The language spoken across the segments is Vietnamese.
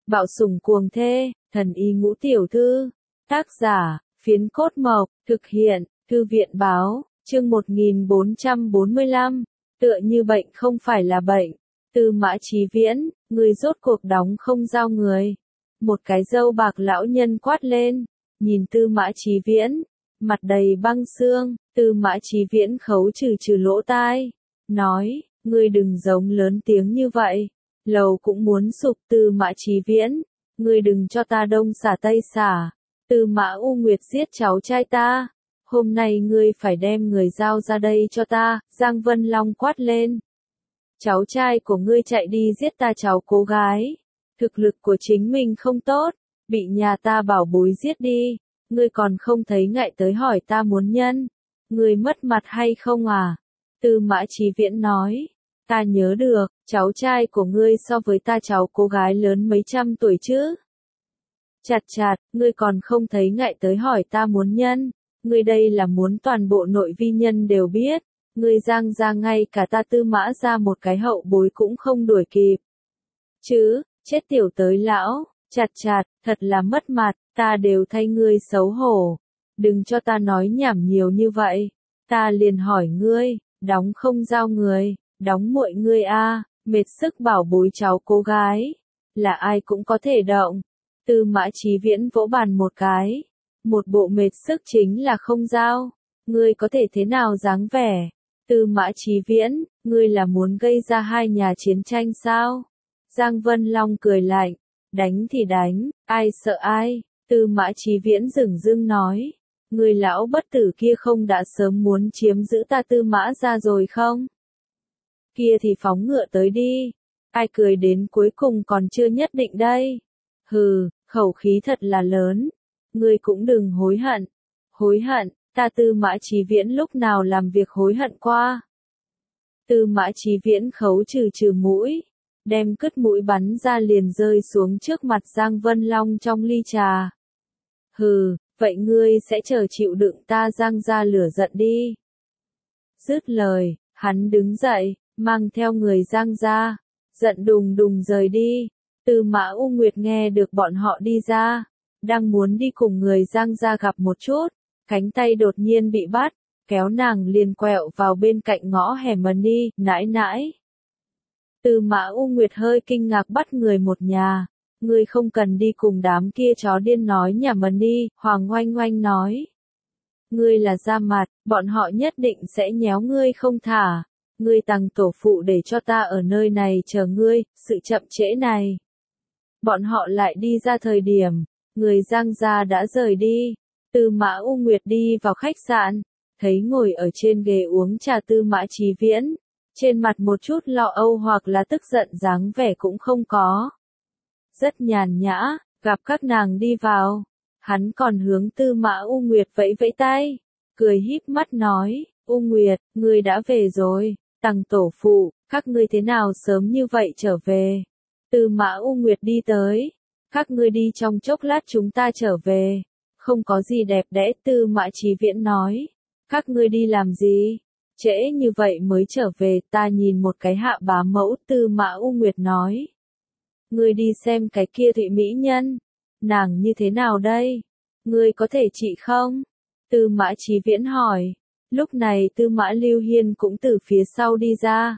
Bạo sủng cuồng thê, thần y ngũ tiểu thư. Tác giả, Phiến Cốt Mộc, thực hiện, Thư viện báo, chương 1445, tựa như bệnh không phải là bệnh. Tư Mã Chí Viễn, người rốt cuộc đóng không giao người. Một cái râu bạc lão nhân quát lên, nhìn Tư Mã Chí Viễn, mặt đầy băng xương. Tư Mã Chí Viễn khấu trừ lỗ tai, nói, ngươi đừng giống lớn tiếng như vậy, lầu cũng muốn sụp. Tư Mã Chí Viễn, ngươi đừng cho ta đông xả tây xả. Tư Mã U Nguyệt giết cháu trai ta, hôm nay ngươi phải đem người giao ra đây cho ta. Giang Vân Long quát lên, cháu trai của ngươi chạy đi giết ta cháu cô gái, thực lực của chính mình không tốt, bị nhà ta bảo bối giết đi, ngươi còn không thấy ngại tới hỏi ta muốn nhân, ngươi mất mặt hay không à? Tư Mã Chí Viễn nói, ta nhớ được, cháu trai của ngươi so với ta cháu cô gái lớn mấy trăm tuổi chứ. Chặt, ngươi còn không thấy ngại tới hỏi ta muốn nhân, ngươi đây là muốn toàn bộ nội vi nhân đều biết, ngươi Giang gia ngay cả ta Tư Mã ra một cái hậu bối cũng không đuổi kịp. Chứ, chết tiểu tới lão, chặt, thật là mất mặt, ta đều thay ngươi xấu hổ. Đừng cho ta nói nhảm nhiều như vậy, ta liền hỏi ngươi, đóng không giao người, đóng muội ngươi a, mệt sức bảo bối cháu cô gái, là ai cũng có thể động. Tư Mã Chí Viễn vỗ bàn một cái, một bộ mệt sức chính là không giao, ngươi có thể thế nào dáng vẻ? Tư Mã Chí Viễn, ngươi là muốn gây ra hai nhà chiến tranh sao? Giang Vân Long cười lạnh, đánh thì đánh, ai sợ ai? Tư Mã Chí Viễn dửng dưng nói, người lão bất tử kia không đã sớm muốn chiếm giữ ta Tư Mã ra rồi không? Kia thì phóng ngựa tới đi, ai cười đến cuối cùng còn chưa nhất định đây. Hừ, khẩu khí thật là lớn, ngươi cũng đừng hối hận, ta Tư Mã Chí Viễn lúc nào làm việc hối hận qua. Tư Mã Chí Viễn khấu trừ mũi, đem cứt mũi bắn ra liền rơi xuống trước mặt Giang Vân Long trong ly trà. Hừ, vậy ngươi sẽ chờ chịu đựng ta Giang ra lửa giận đi. Dứt lời, hắn đứng dậy, mang theo người Giang ra, giận đùng đùng rời đi. Tư Mã U Nguyệt nghe được bọn họ đi ra, đang muốn đi cùng người Giang ra gặp một chút, cánh tay đột nhiên bị bắt, kéo nàng liền quẹo vào bên cạnh ngõ hẻm đi, nãi. Tư Mã U Nguyệt hơi kinh ngạc, bắt người một nhà, ngươi không cần đi cùng đám kia chó điên nói nhà đi. Hoàng Oanh Oanh nói, ngươi là ra mặt, bọn họ nhất định sẽ nhéo ngươi không thả, ngươi tằng tổ phụ để cho ta ở nơi này chờ ngươi, sự chậm trễ này. Bọn họ lại đi ra thời điểm, người Giang gia đã rời đi. Tư Mã U Nguyệt đi vào khách sạn, thấy ngồi ở trên ghế uống trà Tư Mã Chí Viễn, trên mặt một chút lo âu hoặc là tức giận dáng vẻ cũng không có. Rất nhàn nhã, gặp các nàng đi vào, hắn còn hướng Tư Mã U Nguyệt vẫy vẫy tay, cười híp mắt nói, U Nguyệt, ngươi đã về rồi, tằng tổ phụ, các ngươi thế nào sớm như vậy trở về? Tư Mã U Nguyệt đi tới, các ngươi đi trong chốc lát chúng ta trở về, không có gì đẹp đẽ. Tư Mã Chí Viễn nói, các ngươi đi làm gì? Trễ như vậy mới trở về, ta nhìn một cái hạ bá mẫu. Tư Mã U Nguyệt nói, ngươi đi xem cái kia thụy mỹ nhân, nàng như thế nào đây? Ngươi có thể trị không? Tư Mã Chí Viễn hỏi. Lúc này Tư Mã Lưu Hiên cũng từ phía sau đi ra.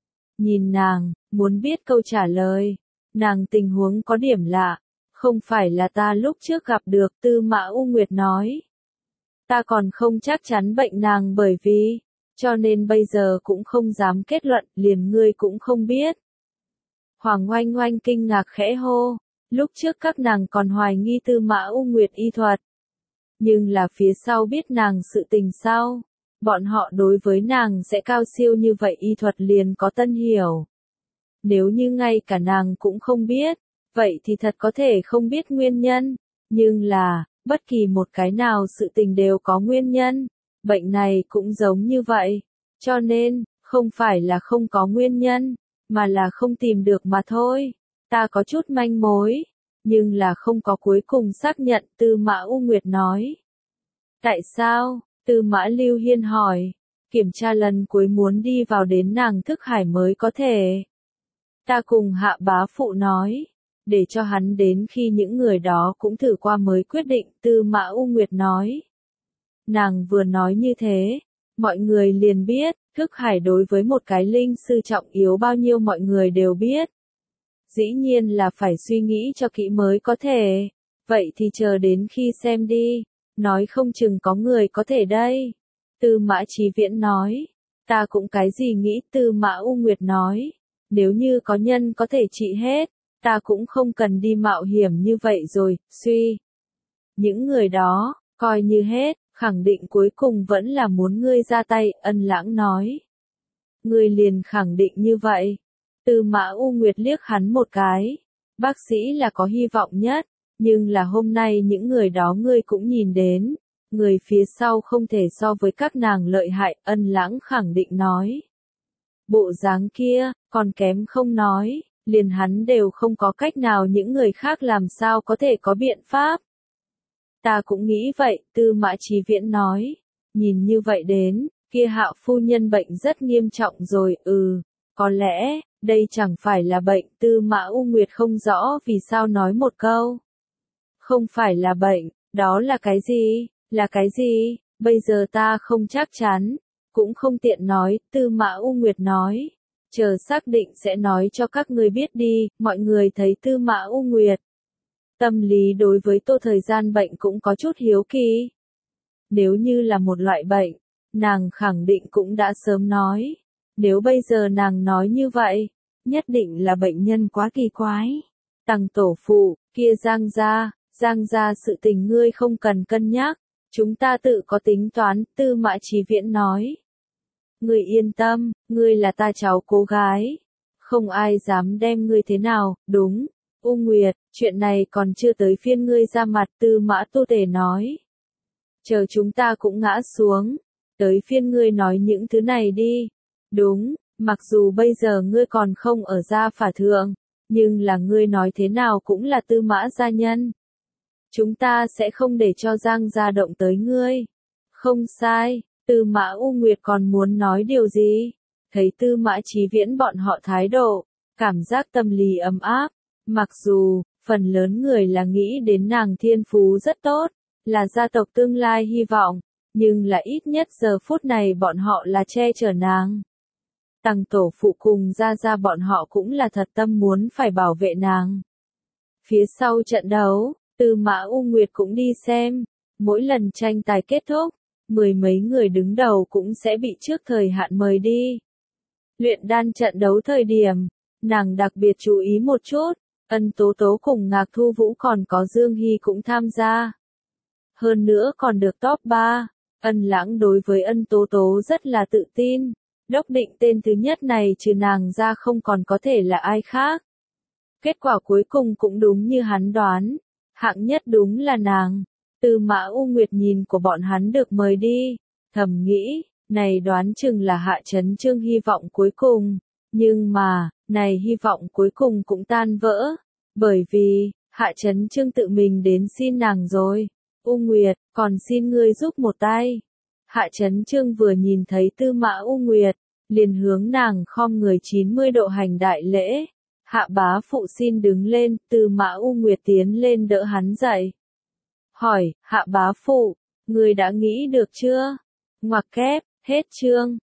Nhìn nàng, muốn biết câu trả lời. Nàng tình huống có điểm lạ, không phải là ta lúc trước gặp được. Tư Mã U Nguyệt nói, ta còn không chắc chắn bệnh nàng bởi vì, cho nên bây giờ cũng không dám kết luận, liền ngươi cũng không biết. Hoàng Oanh Oanh kinh ngạc khẽ hô, lúc trước các nàng còn hoài nghi Tư Mã U Nguyệt y thuật. Nhưng là phía sau biết nàng sự tình sau, bọn họ đối với nàng sẽ cao siêu như vậy y thuật liền có tân hiểu. Nếu như ngay cả nàng cũng không biết, vậy thì thật có thể không biết nguyên nhân, nhưng là, bất kỳ một cái nào sự tình đều có nguyên nhân, bệnh này cũng giống như vậy, cho nên, không phải là không có nguyên nhân, mà là không tìm được mà thôi. Ta có chút manh mối, nhưng là không có cuối cùng xác nhận. Tư Mã U Nguyệt nói. Tại sao? Tư Mã Lưu Hiên hỏi. Kiểm tra lần cuối muốn đi vào đến nàng thức hải mới có thể. Ta cùng hạ bá phụ nói, để cho hắn đến khi những người đó cũng thử qua mới quyết định, Tư Mã U Nguyệt nói. Nàng vừa nói như thế, mọi người liền biết, thức hải đối với một cái linh sư trọng yếu bao nhiêu mọi người đều biết. Dĩ nhiên là phải suy nghĩ cho kỹ mới có thể. Vậy thì chờ đến khi xem đi, nói không chừng có người có thể đây. Tư Mã Chí Viễn nói, ta cũng cái gì nghĩ, Tư Mã U Nguyệt nói, nếu như có nhân có thể trị hết, ta cũng không cần đi mạo hiểm như vậy rồi, suy. Những người đó, coi như hết, khẳng định cuối cùng vẫn là muốn ngươi ra tay, Ân Lãng nói. Ngươi liền khẳng định như vậy. Tư Mã U Nguyệt liếc hắn một cái. Bác sĩ là có hy vọng nhất, nhưng là hôm nay những người đó ngươi cũng nhìn đến. Người phía sau không thể so với các nàng lợi hại, Ân Lãng khẳng định nói. Bộ dáng kia, còn kém không nói, liền hắn đều không có cách nào, những người khác làm sao có thể có biện pháp. Ta cũng nghĩ vậy, Tư Mã Chí Viễn nói. Nhìn như vậy đến, kia Hạo phu nhân bệnh rất nghiêm trọng rồi, có lẽ, đây chẳng phải là bệnh, Tư Mã U Nguyệt không rõ vì sao nói một câu. Không phải là bệnh, đó là cái gì, bây giờ ta không chắc chắn, cũng không tiện nói, Tư Mã U Nguyệt nói. Chờ xác định sẽ nói cho các ngươi biết đi, mọi người thấy Tư Mã U Nguyệt. Tâm lý đối với Tô Thời Gian bệnh cũng có chút hiếu kỳ. Nếu như là một loại bệnh, nàng khẳng định cũng đã sớm nói. Nếu bây giờ nàng nói như vậy, nhất định là bệnh nhân quá kỳ quái. Tằng tổ phụ, kia Giang gia sự tình ngươi không cần cân nhắc, chúng ta tự có tính toán, Tư Mã Chí Viễn nói. Ngươi yên tâm, ngươi là ta cháu cô gái, không ai dám đem ngươi thế nào, đúng. U Nguyệt, chuyện này còn chưa tới phiên ngươi ra mặt, Tư Mã Tu Tề nói. Chờ chúng ta cũng ngã xuống, tới phiên ngươi nói những thứ này đi. Đúng, mặc dù bây giờ ngươi còn không ở gia phả thượng, nhưng là ngươi nói thế nào cũng là Tư Mã gia nhân. Chúng ta sẽ không để cho Giang gia động tới ngươi. Không sai, Tư Mã U Nguyệt còn muốn nói điều gì? Thấy Tư Mã Chí Viễn bọn họ thái độ, cảm giác tâm lý ấm áp. Mặc dù, phần lớn người là nghĩ đến nàng thiên phú rất tốt, là gia tộc tương lai hy vọng, nhưng là ít nhất giờ phút này bọn họ là che chở nàng. Tằng tổ phụ cùng gia bọn họ cũng là thật tâm muốn phải bảo vệ nàng. Phía sau trận đấu, Tư Mã U Nguyệt cũng đi xem, mỗi lần tranh tài kết thúc, mười mấy người đứng đầu cũng sẽ bị trước thời hạn mời đi. Luyện đan trận đấu thời điểm, nàng đặc biệt chú ý một chút. Ân Tố Tố cùng Ngạc Thu Vũ còn có Dương Hy cũng tham gia. Hơn nữa còn được top 3. Ân Lãng đối với Ân Tố Tố rất là tự tin. Đốc định tên thứ nhất này trừ nàng ra không còn có thể là ai khác. Kết quả cuối cùng cũng đúng như hắn đoán. Hạng nhất đúng là nàng. Tư Mã U Nguyệt nhìn của bọn hắn được mời đi. Thầm nghĩ, này đoán chừng là Hạ Chấn Chương hy vọng cuối cùng. Nhưng mà, này hy vọng cuối cùng cũng tan vỡ, bởi vì, Hạ Chấn Chương tự mình đến xin nàng rồi. U Nguyệt, còn xin ngươi giúp một tay. Hạ Chấn Chương vừa nhìn thấy Tư Mã U Nguyệt, liền hướng nàng khom người 90 độ hành đại lễ. Hạ bá phụ xin đứng lên, Tư Mã U Nguyệt tiến lên đỡ hắn dậy. Hỏi, Hạ bá phụ, ngươi đã nghĩ được chưa? Ngoặc kép, hết chương.